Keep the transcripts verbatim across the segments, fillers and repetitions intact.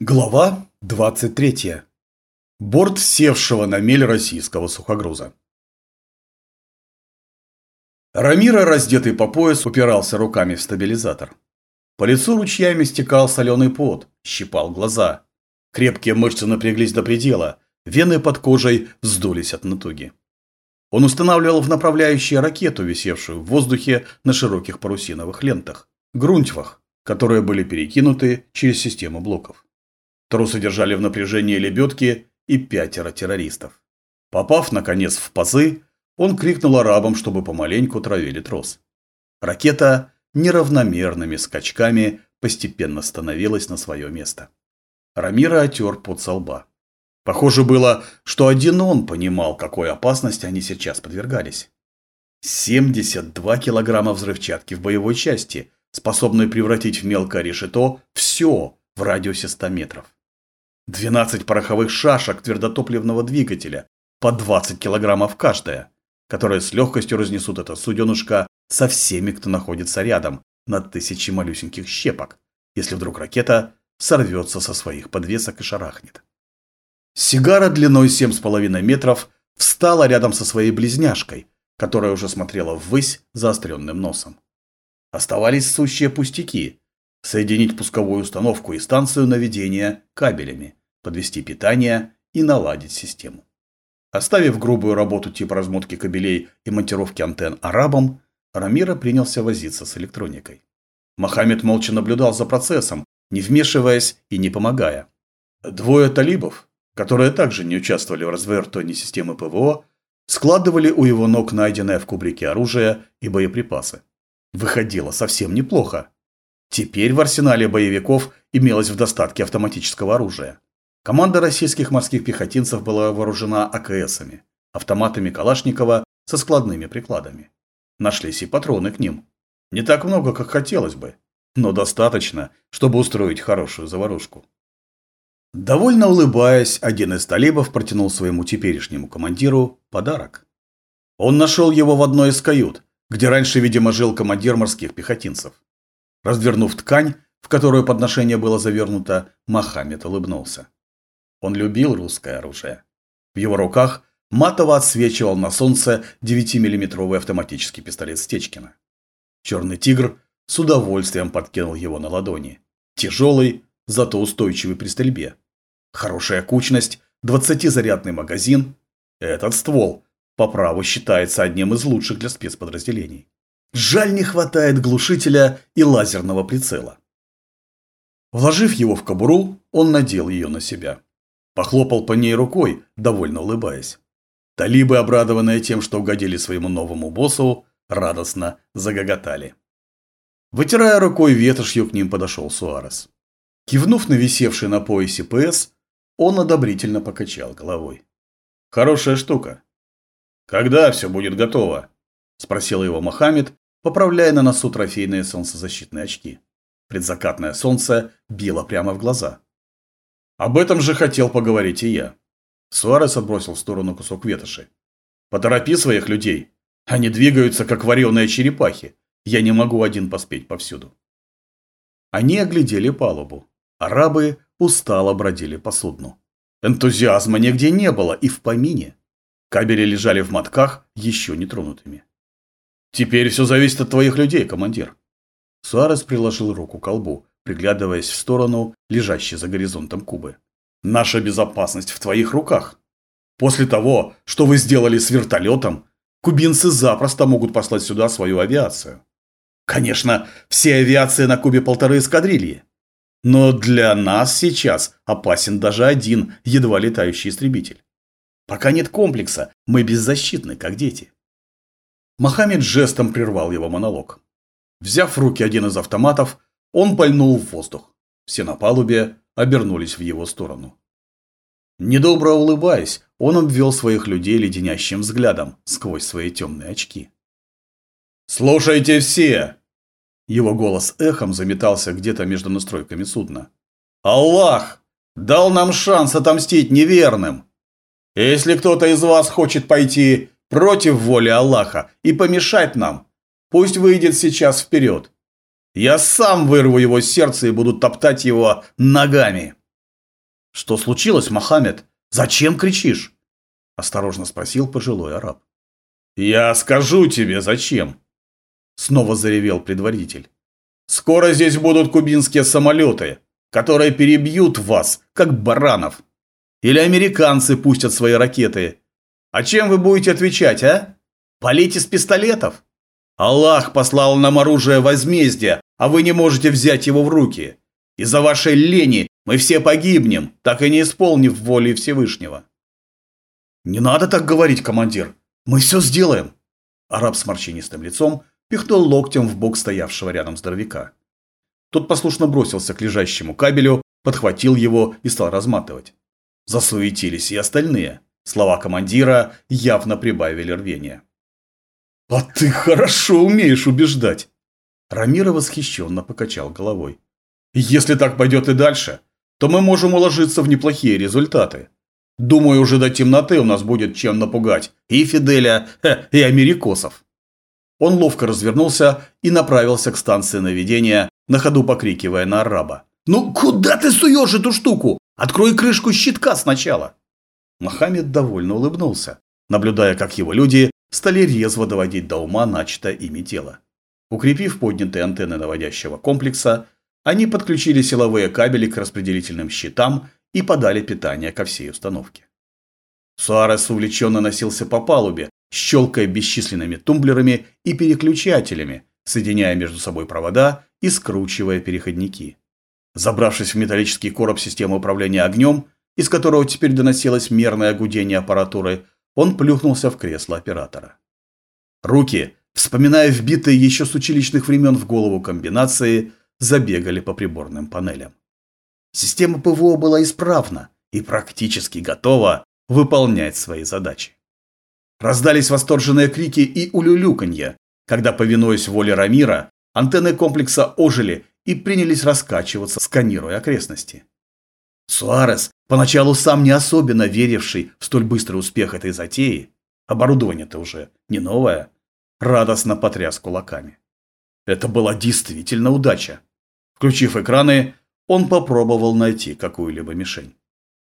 Глава двадцать третья. Борт севшего на мель российского сухогруза. Рамира, раздетый по пояс, упирался руками в стабилизатор. По лицу ручьями стекал соленый пот, щипал глаза. Крепкие мышцы напряглись до предела, вены под кожей вздулись от натуги. Он устанавливал в направляющие ракету, висевшую в воздухе на широких парусиновых лентах, грунтвах, которые были перекинуты через систему блоков. Тросы держали в напряжении лебедки и пятеро террористов. Попав, наконец, в пазы, он крикнул арабам, чтобы помаленьку травили трос. Ракета неравномерными скачками постепенно становилась на свое место. Рамира отер пот со лба. Похоже было, что один он понимал, какой опасности они сейчас подвергались. семьдесят два килограмма взрывчатки в боевой части, способной превратить в мелкое решето все в радиусе ста метров. двенадцать пороховых шашек твердотопливного двигателя, по двадцать килограммов каждая, которые с легкостью разнесут это суденышко со всеми, кто находится рядом, на тысячи малюсеньких щепок, если вдруг ракета сорвется со своих подвесок и шарахнет. Сигара длиной семь с половиной метров встала рядом со своей близняшкой, которая уже смотрела ввысь заостренным носом. Оставались сущие пустяки. Соединить пусковую установку и станцию наведения кабелями, подвести питание и наладить систему. Оставив грубую работу типа размотки кабелей и монтировки антенн арабам, Рамира принялся возиться с электроникой. Мохаммед молча наблюдал за процессом, не вмешиваясь и не помогая. Двое талибов, которые также не участвовали в развертывании системы ПВО, складывали у его ног найденное в кубрике оружие и боеприпасы. Выходило совсем неплохо. Теперь в арсенале боевиков имелось в достатке автоматического оружия. Команда российских морских пехотинцев была вооружена АКСами, автоматами Калашникова со складными прикладами. Нашлись и патроны к ним. Не так много, как хотелось бы, но достаточно, чтобы устроить хорошую заварушку. Довольно улыбаясь, один из талибов протянул своему теперешнему командиру подарок. Он нашел его в одной из кают, где раньше, видимо, жил командир морских пехотинцев. Развернув ткань, в которую подношение было завернуто, Мохаммед улыбнулся. Он любил русское оружие. В его руках матово отсвечивал на солнце девятимиллиметровый автоматический пистолет Стечкина. Черный тигр с удовольствием подкинул его на ладони. Тяжелый, зато устойчивый при стрельбе. Хорошая кучность, двадцатизарядный магазин. Этот ствол по праву считается одним из лучших для спецподразделений. Жаль, не хватает глушителя и лазерного прицела. Вложив его в кобуру, он надел ее на себя. Похлопал по ней рукой, довольно улыбаясь. Талибы, обрадованные тем, что угодили своему новому боссу, радостно загоготали. Вытирая рукой ветошью, к ним подошел Суарес. Кивнув на висевший на поясе ПС, он одобрительно покачал головой. «Хорошая штука. Когда все будет готово?» – спросил его Мохаммед, поправляя на носу трофейные солнцезащитные очки. Предзакатное солнце било прямо в глаза. «Об этом же хотел поговорить и я». Суарес отбросил в сторону кусок ветоши. «Поторопи своих людей. Они двигаются, как вареные черепахи. Я не могу один поспеть повсюду». Они оглядели палубу. Арабы устало бродили по судну. Энтузиазма нигде не было и в помине. Кабели лежали в мотках, еще не тронутыми. «Теперь все зависит от твоих людей, командир». Суарес приложил руку к колбу, приглядываясь в сторону, лежащей за горизонтом Кубы. «Наша безопасность в твоих руках. После того, что вы сделали с вертолетом, кубинцы запросто могут послать сюда свою авиацию. Конечно, все авиации на Кубе полторы эскадрильи. Но для нас сейчас опасен даже один едва летающий истребитель. Пока нет комплекса, мы беззащитны, как дети». Мохаммед жестом прервал его монолог. Взяв в руки один из автоматов, он пальнул в воздух. Все на палубе обернулись в его сторону. Недобро улыбаясь, он обвел своих людей леденящим взглядом сквозь свои темные очки. «Слушайте все!» Его голос эхом заметался где-то между настройками судна. «Аллах дал нам шанс отомстить неверным. Если кто-то из вас хочет пойти против воли Аллаха и помешать нам, пусть выйдет сейчас вперед. Я сам вырву его сердце и буду топтать его ногами. «Что случилось, Мохаммед? Зачем кричишь?» – осторожно спросил пожилой араб. «Я скажу тебе, зачем!» – снова заревел предводитель. «Скоро здесь будут кубинские самолеты, которые перебьют вас, как баранов. Или американцы пустят свои ракеты. А чем вы будете отвечать, а? Палить из пистолетов? Аллах послал нам оружие возмездия, а вы не можете взять его в руки. Из-за вашей лени мы все погибнем, так и не исполнив воли Всевышнего». «Не надо так говорить, командир. Мы все сделаем». Араб с морщинистым лицом пихнул локтем в бок стоявшего рядом здоровяка. Тот послушно бросился к лежащему кабелю, подхватил его и стал разматывать. Засуетились и остальные. Слова командира явно прибавили рвения. «А ты хорошо умеешь убеждать!» Рамира восхищенно покачал головой. «Если так пойдет и дальше, то мы можем уложиться в неплохие результаты. Думаю, уже до темноты у нас будет чем напугать и Фиделя, и америкосов». Он ловко развернулся и направился к станции наведения, на ходу покрикивая на араба. «Ну куда ты суешь эту штуку? Открой крышку щитка сначала!» Мохаммед довольно улыбнулся, наблюдая, как его люди стали резво доводить до ума начатое ими дело. Укрепив поднятые антенны наводящего комплекса, они подключили силовые кабели к распределительным щитам и подали питание ко всей установке. Суарес увлеченно носился по палубе, щелкая бесчисленными тумблерами и переключателями, соединяя между собой провода и скручивая переходники. Забравшись в металлический короб системы управления огнем, из которого теперь доносилось мерное гудение аппаратуры, он плюхнулся в кресло оператора. Руки, вспоминая вбитые еще с училищных времен в голову комбинации, забегали по приборным панелям. Система ПВО была исправна и практически готова выполнять свои задачи. Раздались восторженные крики и улюлюканье, когда, повинуясь воле Рамира, антенны комплекса ожили и принялись раскачиваться, сканируя окрестности. Суарес, поначалу сам не особенно веривший в столь быстрый успех этой затеи, оборудование-то уже не новое, радостно потряс кулаками. Это была действительно удача. Включив экраны, он попробовал найти какую-либо мишень.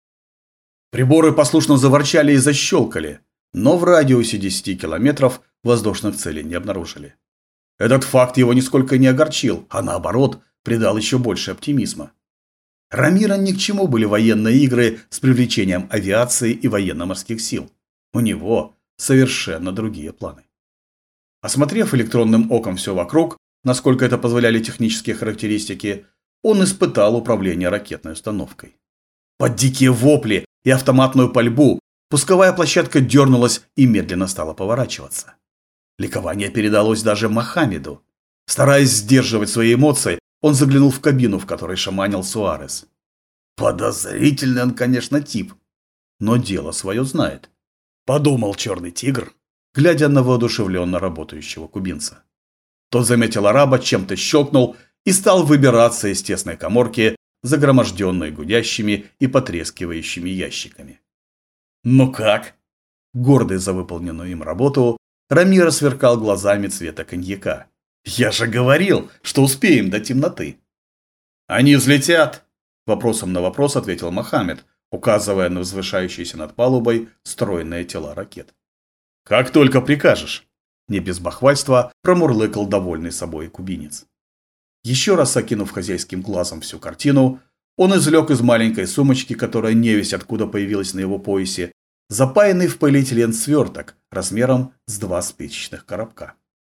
Приборы послушно заворчали и защелкали, но в радиусе десяти километров воздушных целей не обнаружили. Этот факт его нисколько не огорчил, а наоборот, придал еще больше оптимизма. Рамира ни к чему были военные игры с привлечением авиации и военно-морских сил. У него совершенно другие планы. Осмотрев электронным оком все вокруг, насколько это позволяли технические характеристики, он испытал управление ракетной установкой. Под дикие вопли и автоматную пальбу пусковая площадка дернулась и медленно стала поворачиваться. Ликование передалось даже Мохаммеду. Стараясь сдерживать свои эмоции, он заглянул в кабину, в которой шаманил Суарес. Подозрительный он, конечно, тип, но дело свое знает, подумал черный тигр, глядя на воодушевленно работающего кубинца. Тот заметил араба, чем-то щелкнул и стал выбираться из тесной каморки, загроможденной гудящими и потрескивающими ящиками. «Ну как?» Гордый за выполненную им работу, Рамиро сверкал глазами цвета коньяка. «Я же говорил, что успеем до темноты!» «Они взлетят!» Вопросом на вопрос ответил Мохаммед, указывая на возвышающиеся над палубой стройные тела ракет. «Как только прикажешь!» Не без бахвальства промурлыкал довольный собой кубинец. Еще раз окинув хозяйским глазом всю картину, он извлек из маленькой сумочки, которая невесть откуда появилась на его поясе, запаянный в полиэтилен сверток размером с два спичечных коробка.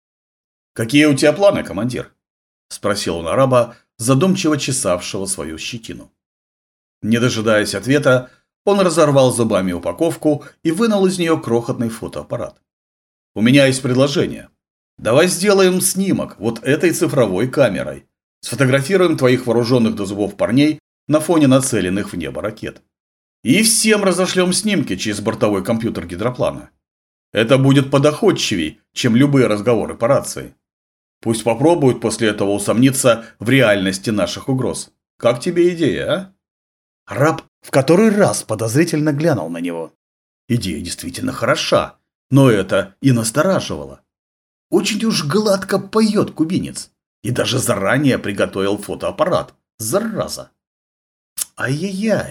«Какие у тебя планы, командир?» – спросил он араба, задумчиво чесавшего свою щетину. Не дожидаясь ответа, он разорвал зубами упаковку и вынул из нее крохотный фотоаппарат. «У меня есть предложение. Давай сделаем снимок вот этой цифровой камерой. Сфотографируем твоих вооруженных до зубов парней на фоне нацеленных в небо ракет. И всем разошлем снимки через бортовой компьютер гидроплана. Это будет подоходчивей, чем любые разговоры по рации. Пусть попробуют после этого усомниться в реальности наших угроз. Как тебе идея, а?» Раб в который раз подозрительно глянул на него. Идея действительно хороша, но это и настораживало. Очень уж гладко поет кубинец. И даже заранее приготовил фотоаппарат. Зараза. Ай-яй-яй.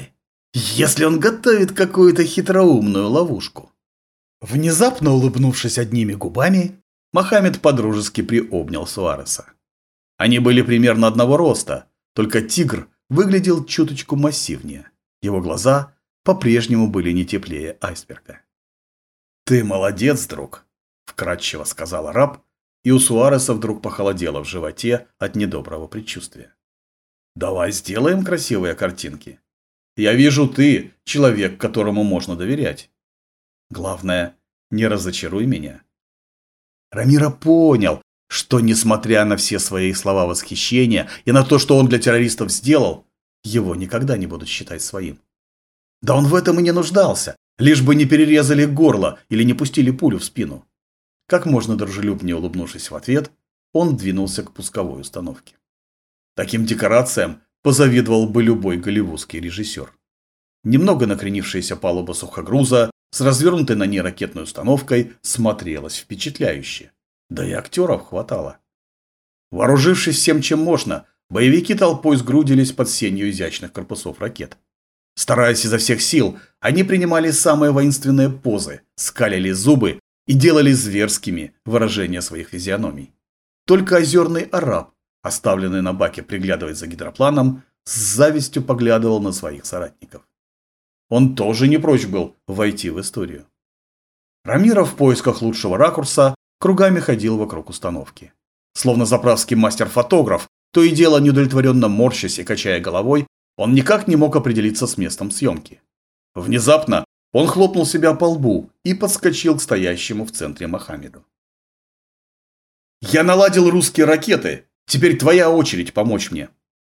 Если он готовит какую-то хитроумную ловушку. Внезапно улыбнувшись одними губами, Мохаммед подружески приобнял Суареса. Они были примерно одного роста, только тигр выглядел чуточку массивнее. Его глаза по-прежнему были не теплее айсберга. «Ты молодец, друг», – вкратчиво сказал араб, и у Суареса вдруг похолодело в животе от недоброго предчувствия. «Давай сделаем красивые картинки. Я вижу, ты человек, которому можно доверять. Главное, не разочаруй меня». Рамиро понял, что, несмотря на все свои слова восхищения и на то, что он для террористов сделал, его никогда не будут считать своим. Да он в этом и не нуждался, лишь бы не перерезали горло или не пустили пулю в спину. Как можно дружелюбнее улыбнувшись в ответ, он двинулся к пусковой установке. Таким декорациям позавидовал бы любой голливудский режиссер. Немного накренившаяся палуба сухогруза с развернутой на ней ракетной установкой смотрелась впечатляюще. Да и актеров хватало. Вооружившись всем, чем можно, боевики толпой сгрудились под сенью изящных корпусов ракет. Стараясь изо всех сил, они принимали самые воинственные позы, скалили зубы и делали зверскими выражения своих физиономий. Только озерный араб, оставленный на баке приглядывать за гидропланом, с завистью поглядывал на своих соратников. Он тоже не прочь был войти в историю. Рамиро в поисках лучшего ракурса кругами ходил вокруг установки. Словно заправский мастер-фотограф, то и дело неудовлетворенно морщась и качая головой, он никак не мог определиться с местом съемки. Внезапно он хлопнул себя по лбу и подскочил к стоящему в центре Мохаммеду. «Я наладил русские ракеты, теперь твоя очередь помочь мне».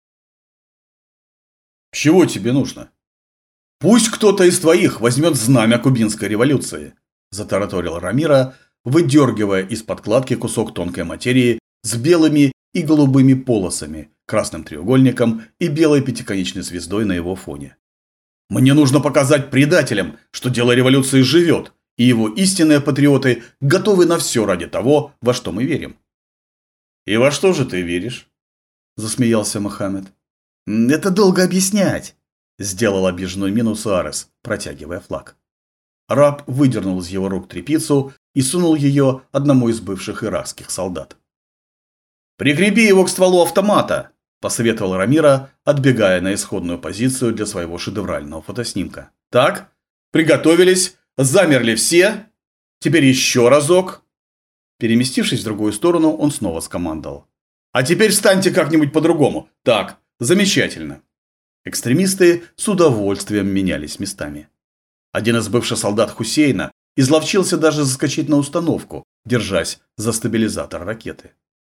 «Чего тебе нужно?» «Пусть кто-то из твоих возьмет знамя кубинской революции», – затараторил Рамиро, выдергивая из подкладки кусок тонкой материи с белыми и голубыми полосами, красным треугольником и белой пятиконечной звездой на его фоне. «Мне нужно показать предателям, что дело революции живет, и его истинные патриоты готовы на все ради того, во что мы верим». «И во что же ты веришь?» – засмеялся Мохаммед. «Это долго объяснять», – сделал обиженную мину Суарес, протягивая флаг. Раб выдернул из его рук тряпицу и сунул ее одному из бывших иракских солдат. «Прикрепи его к стволу автомата», – посоветовал Рамиро, отбегая на исходную позицию для своего шедеврального фотоснимка. «Так, приготовились, замерли все. Теперь еще разок». Переместившись в другую сторону, он снова скомандовал. «А теперь встаньте как-нибудь по-другому. Так, замечательно». Экстремисты с удовольствием менялись местами. Один из бывших солдат Хусейна изловчился даже заскочить на установку, держась за стабилизатор ракеты.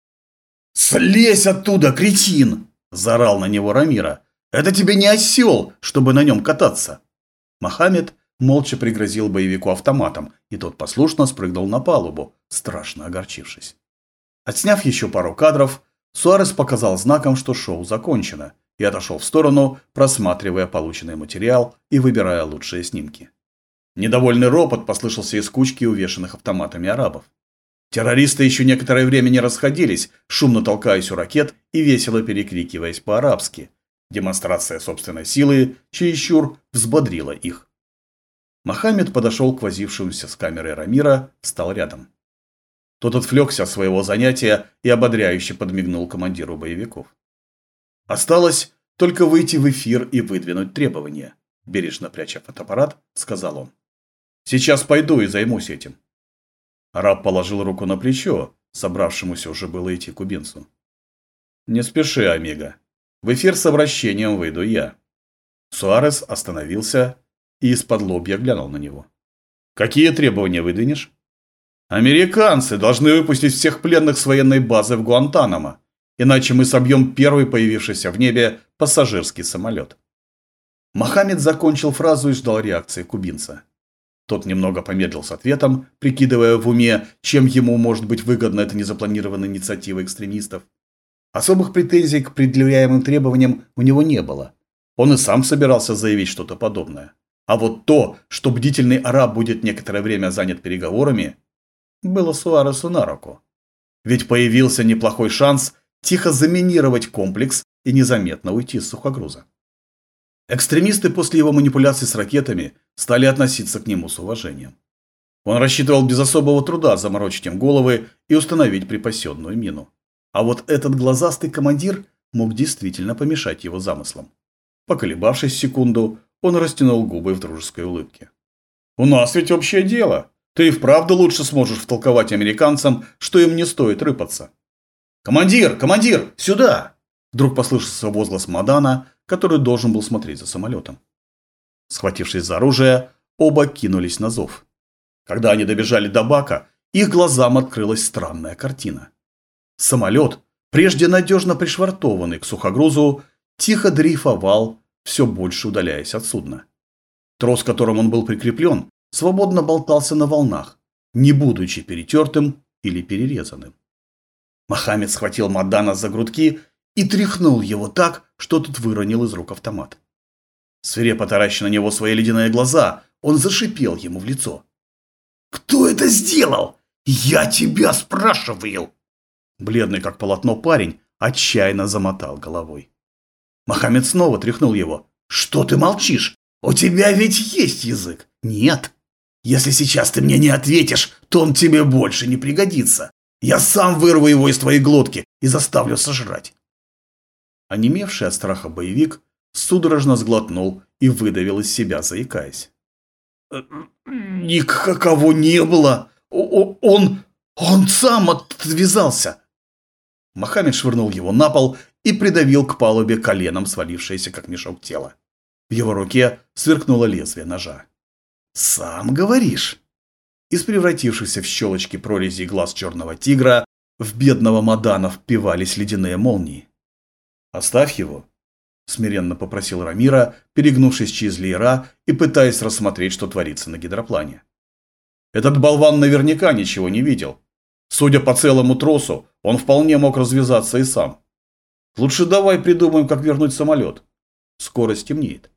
«Слезь оттуда, кретин!» – заорал на него Рамиро. «Это тебе не осел, чтобы на нем кататься!» Мохаммед молча пригрозил боевику автоматом, и тот послушно спрыгнул на палубу, страшно огорчившись. Отсняв еще пару кадров, Суарес показал знаком, что шоу закончено, и отошел в сторону, просматривая полученный материал и выбирая лучшие снимки. Недовольный ропот послышался из кучки увешанных автоматами арабов. Террористы еще некоторое время не расходились, шумно толкаясь у ракет и весело перекрикиваясь по-арабски. Демонстрация собственной силы чересчур взбодрила их. Мохаммед подошел к возившемуся с камерой Рамиро, встал рядом. Тот отвлекся от своего занятия и ободряюще подмигнул командиру боевиков. «Осталось только выйти в эфир и выдвинуть требования», – бережно пряча фотоаппарат, сказал он. «Сейчас пойду и займусь этим». Араб положил руку на плечо, собравшемуся уже было идти кубинцу. «Не спеши, Омега. В эфир с обращением выйду я». Суарес остановился и из-под лобья глянул на него. «Какие требования выдвинешь?» «Американцы должны выпустить всех пленных с военной базы в Гуантанамо, иначе мы собьем первый появившийся в небе пассажирский самолет». Мохаммед закончил фразу и ждал реакции кубинца. Тот немного помедлил с ответом, прикидывая в уме, чем ему может быть выгодна эта незапланированная инициатива экстремистов. Особых претензий к предъявляемым требованиям у него не было. Он и сам собирался заявить что-то подобное. А вот то, что бдительный араб будет некоторое время занят переговорами, было Суаресу на руку. Ведь появился неплохой шанс тихо заминировать комплекс и незаметно уйти с сухогруза. Экстремисты после его манипуляций с ракетами стали относиться к нему с уважением. Он рассчитывал без особого труда заморочить им головы и установить припасенную мину. А вот этот глазастый командир мог действительно помешать его замыслам. Поколебавшись секунду, он растянул губы в дружеской улыбке. «У нас ведь общее дело. Ты и вправду лучше сможешь втолковать американцам, что им не стоит рыпаться». «Командир! Командир! Сюда!» Вдруг послышался возглас Мадана, который должен был смотреть за самолетом. Схватившись за оружие, оба кинулись на зов. Когда они добежали до бака, их глазам открылась странная картина. Самолет, прежде надежно пришвартованный к сухогрузу, тихо дрейфовал, все больше удаляясь от судна. Трос, к которому он был прикреплен, свободно болтался на волнах, не будучи перетертым или перерезанным. Мохаммед схватил Мадана за грудки и тряхнул его так, что тот выронил из рук автомат. Свирепо тараща на него свои ледяные глаза, он зашипел ему в лицо. «Кто это сделал? Я тебя спрашиваю!» Бледный как полотно парень отчаянно замотал головой. Мохаммед снова тряхнул его. «Что ты молчишь? У тебя ведь есть язык, нет? Если сейчас ты мне не ответишь, то он тебе больше не пригодится. Я сам вырву его из твоей глотки и заставлю сожрать». Онемевший от страха боевик судорожно сглотнул и выдавил из себя, заикаясь. «Никакого не было! Он... он сам отвязался!» Мохаммед швырнул его на пол и придавил к палубе коленом свалившееся как мешок тело. В его руке сверкнуло лезвие ножа. «Сам говоришь?» Из превратившихся в щелочки прорезей глаз черного тигра в бедного Мадана впивались ледяные молнии. «Оставь его», – смиренно попросил Рамира, перегнувшись через леера и пытаясь рассмотреть, что творится на гидроплане. Этот болван наверняка ничего не видел. Судя по целому тросу, он вполне мог развязаться и сам. Лучше давай придумаем, как вернуть самолет. Скоро стемнеет.